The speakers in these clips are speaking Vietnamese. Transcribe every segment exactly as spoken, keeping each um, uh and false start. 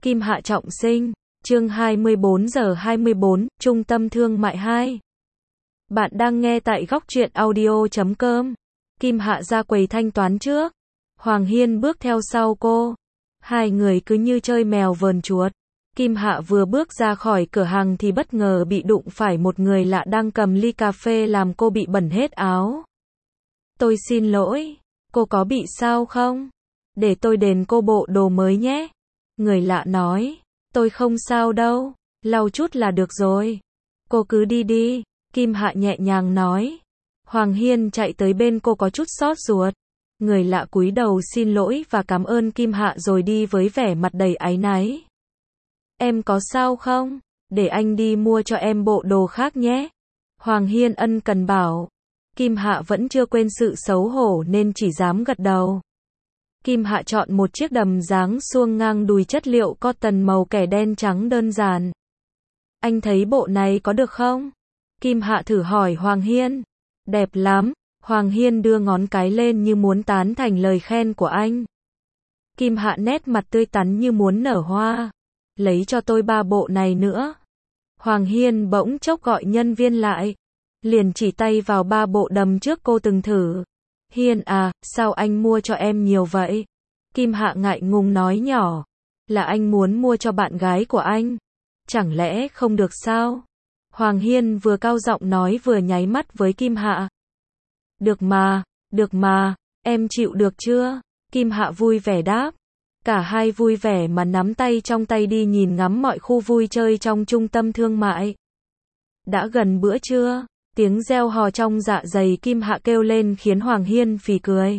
Kim Hạ trọng sinh, chương hai mươi bốn giờ hai mươi bốn, Trung tâm Thương mại hai. Bạn đang nghe tại góc truyện audio chấm com. Kim Hạ ra quầy thanh toán trước. Hoàng Hiên bước theo sau cô. Hai người cứ như chơi mèo vờn chuột. Kim Hạ vừa bước ra khỏi cửa hàng thì bất ngờ bị đụng phải một người lạ đang cầm ly cà phê làm cô bị bẩn hết áo. Tôi xin lỗi, cô có bị sao không? Để tôi đền cô bộ đồ mới nhé. Người lạ nói, tôi không sao đâu, lau chút là được rồi. Cô cứ đi đi, Kim Hạ nhẹ nhàng nói. Hoàng Hiên chạy tới bên cô có chút xót ruột. Người lạ cúi đầu xin lỗi và cảm ơn Kim Hạ rồi đi với vẻ mặt đầy áy náy. Em có sao không? Để anh đi mua cho em bộ đồ khác nhé. Hoàng Hiên ân cần bảo. Kim Hạ vẫn chưa quên sự xấu hổ nên chỉ dám gật đầu. Kim Hạ chọn một chiếc đầm dáng suông ngang đùi chất liệu cotton màu kẻ đen trắng đơn giản. Anh thấy bộ này có được không? Kim Hạ thử hỏi Hoàng Hiên. Đẹp lắm. Hoàng Hiên đưa ngón cái lên như muốn tán thành lời khen của anh. Kim Hạ nét mặt tươi tắn như muốn nở hoa. Lấy cho tôi ba bộ này nữa. Hoàng Hiên bỗng chốc gọi nhân viên lại. Liền chỉ tay vào ba bộ đầm trước cô từng thử. Hiên à, sao anh mua cho em nhiều vậy? Kim Hạ ngại ngùng nói nhỏ. Là anh muốn mua cho bạn gái của anh. Chẳng lẽ không được sao? Hoàng Hiên vừa cao giọng nói vừa nháy mắt với Kim Hạ. Được mà, được mà, em chịu được chưa? Kim Hạ vui vẻ đáp. Cả hai vui vẻ mà nắm tay trong tay đi nhìn ngắm mọi khu vui chơi trong trung tâm thương mại. Đã gần bữa trưa, tiếng reo hò trong dạ dày Kim Hạ kêu lên khiến Hoàng Hiên phì cười.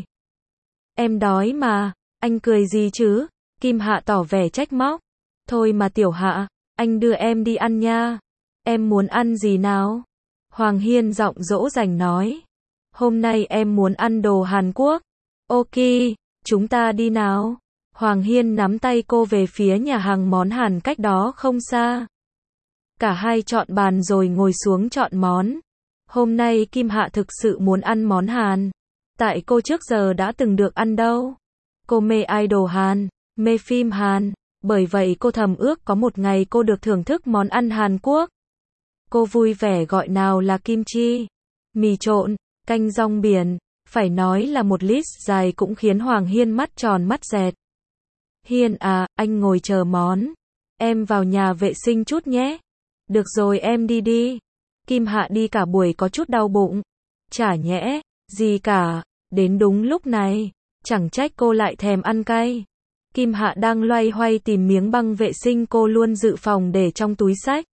Em đói mà, anh cười gì chứ? Kim Hạ tỏ vẻ trách móc. Thôi mà Tiểu Hạ, anh đưa em đi ăn nha. Em muốn ăn gì nào? Hoàng Hiên giọng dỗ dành nói. Hôm nay em muốn ăn đồ Hàn Quốc. Ok, chúng ta đi nào. Hoàng Hiên nắm tay cô về phía nhà hàng món Hàn cách đó không xa. Cả hai chọn bàn rồi ngồi xuống chọn món. Hôm nay Kim Hạ thực sự muốn ăn món Hàn. Tại cô trước giờ đã từng được ăn đâu. Cô mê idol Hàn, mê phim Hàn. Bởi vậy cô thầm ước có một ngày cô được thưởng thức món ăn Hàn Quốc. Cô vui vẻ gọi nào là kim chi, mì trộn, canh rong biển. Phải nói là một list dài cũng khiến Hoàng Hiên mắt tròn mắt dẹt. Hiên à, anh ngồi chờ món. Em vào nhà vệ sinh chút nhé. Được rồi em đi đi. Kim Hạ đi cả buổi có chút đau bụng. Chả nhẽ, gì cả, đến đúng lúc này. Chẳng trách cô lại thèm ăn cay. Kim Hạ đang loay hoay tìm miếng băng vệ sinh cô luôn dự phòng để trong túi xách.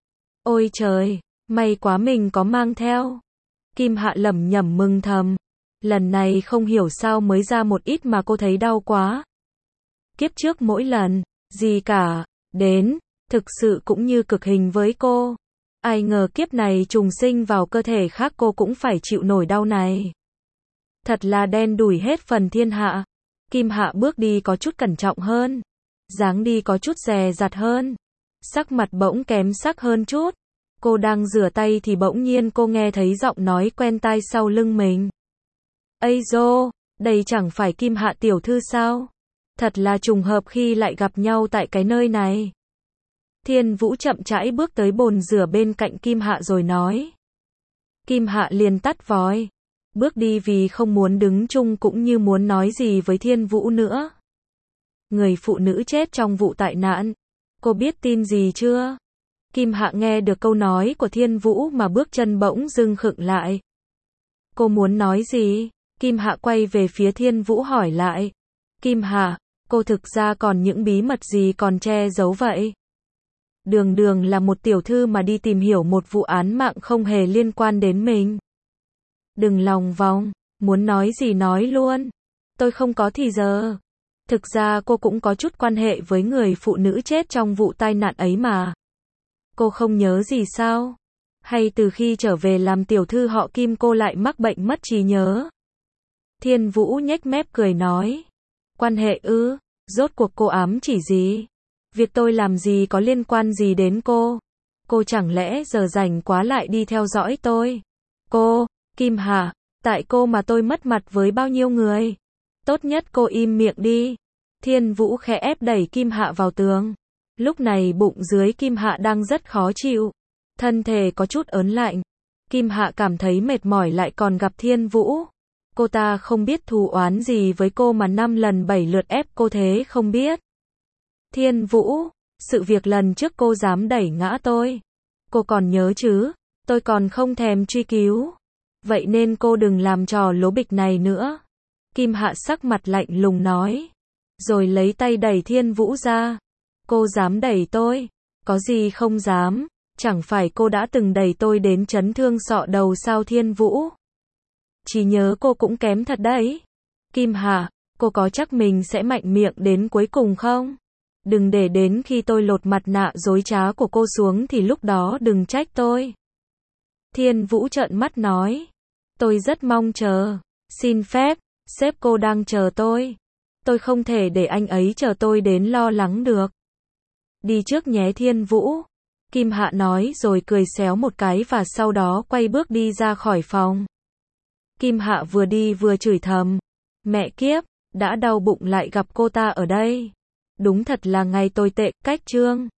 Ôi trời, may quá mình có mang theo. Kim Hạ lẩm nhẩm mừng thầm. Lần này không hiểu sao mới ra một ít mà cô thấy đau quá. Kiếp trước mỗi lần, gì cả, đến, thực sự cũng như cực hình với cô. Ai ngờ kiếp này trùng sinh vào cơ thể khác cô cũng phải chịu nổi đau này. Thật là đen đủi hết phần thiên hạ. Kim Hạ bước đi có chút cẩn trọng hơn. Dáng đi có chút dè dặt hơn. Sắc mặt bỗng kém sắc hơn chút. Cô đang rửa tay thì bỗng nhiên cô nghe thấy giọng nói quen tai sau lưng mình. Ây dô, đây chẳng phải Kim Hạ tiểu thư sao? Thật là trùng hợp khi lại gặp nhau tại cái nơi này. Thiên Vũ chậm rãi bước tới bồn rửa bên cạnh Kim Hạ rồi nói. Kim Hạ liền tắt vòi. Bước đi vì không muốn đứng chung cũng như muốn nói gì với Thiên Vũ nữa. Người phụ nữ chết trong vụ tai nạn. Cô biết tin gì chưa? Kim Hạ nghe được câu nói của Thiên Vũ mà bước chân bỗng dưng khựng lại. Cô muốn nói gì? Kim Hạ quay về phía Thiên Vũ hỏi lại. Kim Hạ, cô thực ra còn những bí mật gì còn che giấu vậy? Đường đường là một tiểu thư mà đi tìm hiểu một vụ án mạng không hề liên quan đến mình. Đừng lòng vòng, muốn nói gì nói luôn. Tôi không có thì giờ. Thực ra cô cũng có chút quan hệ với người phụ nữ chết trong vụ tai nạn ấy mà. Cô không nhớ gì sao? Hay từ khi trở về làm tiểu thư họ Kim cô lại mắc bệnh mất trí nhớ? Thiên Vũ nhếch mép cười nói. Quan hệ ư? Rốt cuộc cô ám chỉ gì? Việc tôi làm gì có liên quan gì đến cô? Cô chẳng lẽ giờ rảnh quá lại đi theo dõi tôi? Cô, Kim Hạ, tại cô mà tôi mất mặt với bao nhiêu người? Tốt nhất cô im miệng đi. Thiên Vũ khẽ ép đẩy Kim Hạ vào tường. Lúc này bụng dưới Kim Hạ đang rất khó chịu. Thân thể có chút ớn lạnh. Kim Hạ cảm thấy mệt mỏi lại còn gặp Thiên Vũ. Cô ta không biết thù oán gì với cô mà năm lần bảy lượt ép cô thế không biết. Thiên Vũ, sự việc lần trước cô dám đẩy ngã tôi. Cô còn nhớ chứ, tôi còn không thèm truy cứu. Vậy nên cô đừng làm trò lố bịch này nữa. Kim Hạ sắc mặt lạnh lùng nói. Rồi lấy tay đẩy Thiên Vũ ra. Cô dám đẩy tôi? Có gì không dám? Chẳng phải cô đã từng đẩy tôi đến chấn thương sọ đầu sao Thiên Vũ? Chỉ nhớ cô cũng kém thật đấy. Kim Hạ, cô có chắc mình sẽ mạnh miệng đến cuối cùng không? Đừng để đến khi tôi lột mặt nạ dối trá của cô xuống thì lúc đó đừng trách tôi. Thiên Vũ trợn mắt nói. Tôi rất mong chờ. Xin phép, sếp cô đang chờ tôi. Tôi không thể để anh ấy chờ tôi đến lo lắng được. Đi trước nhé Thiên Vũ. Kim Hạ nói rồi cười xéo một cái và sau đó quay bước đi ra khỏi phòng. Kim Hạ vừa đi vừa chửi thầm. Mẹ kiếp, đã đau bụng lại gặp cô ta ở đây. Đúng thật là ngày tồi tệ, cách chương.